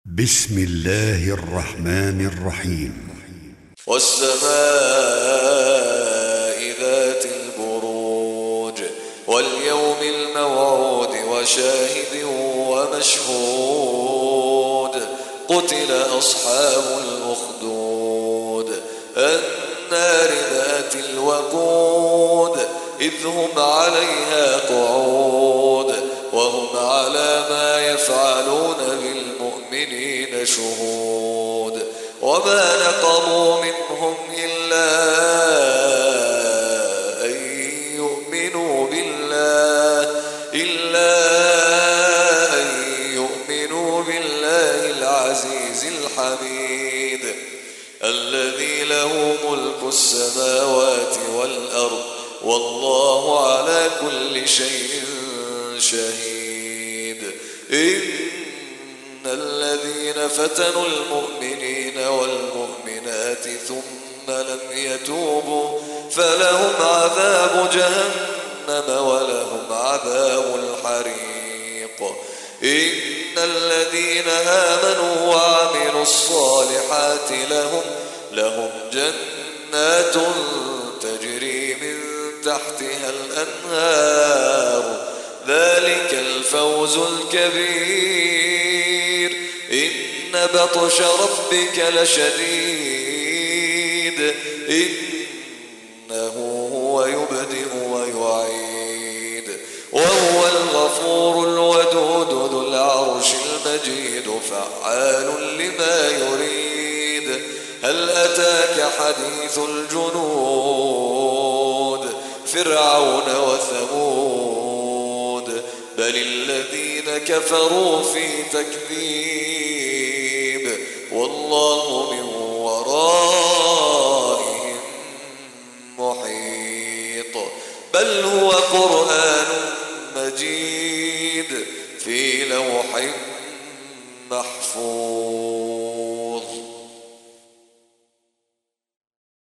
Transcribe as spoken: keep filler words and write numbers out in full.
بسم الله الرحمن الرحيم. والسماء ذات البروج واليوم الموعود وشاهد ومشهود قتل أصحاب الأخدود النار ذات الوقود إذ هم عليها قعود وهم على ما يفعلون بالمؤمنين شهود وما نقموا منهم إلا أن يؤمنوا بالله إلا أن يؤمنوا بالله العزيز الحميد الذي له ملك السماوات والأرض والله على كل شيء شهيد. إن الذين فتنوا المؤمنين والمؤمنات ثم لم يتوبوا فلهم عذاب جهنم ولهم عذاب الحريق. إن الذين آمنوا وعملوا الصالحات لهم لهم جنات تجري من تحتها الأنهار ذلك الفوز الكبير. إن بطش ربك لشديد إنه هو يبدئ ويعيد وهو الغفور الودود ذو العرش المجيد فعال لما يريد. هل أتاك حديث الجنود فرعون وثمود بل الذين كفروا في تكذيب والله من ورائهم محيط. بل هو قرآن مجيد في لوح محفوظ.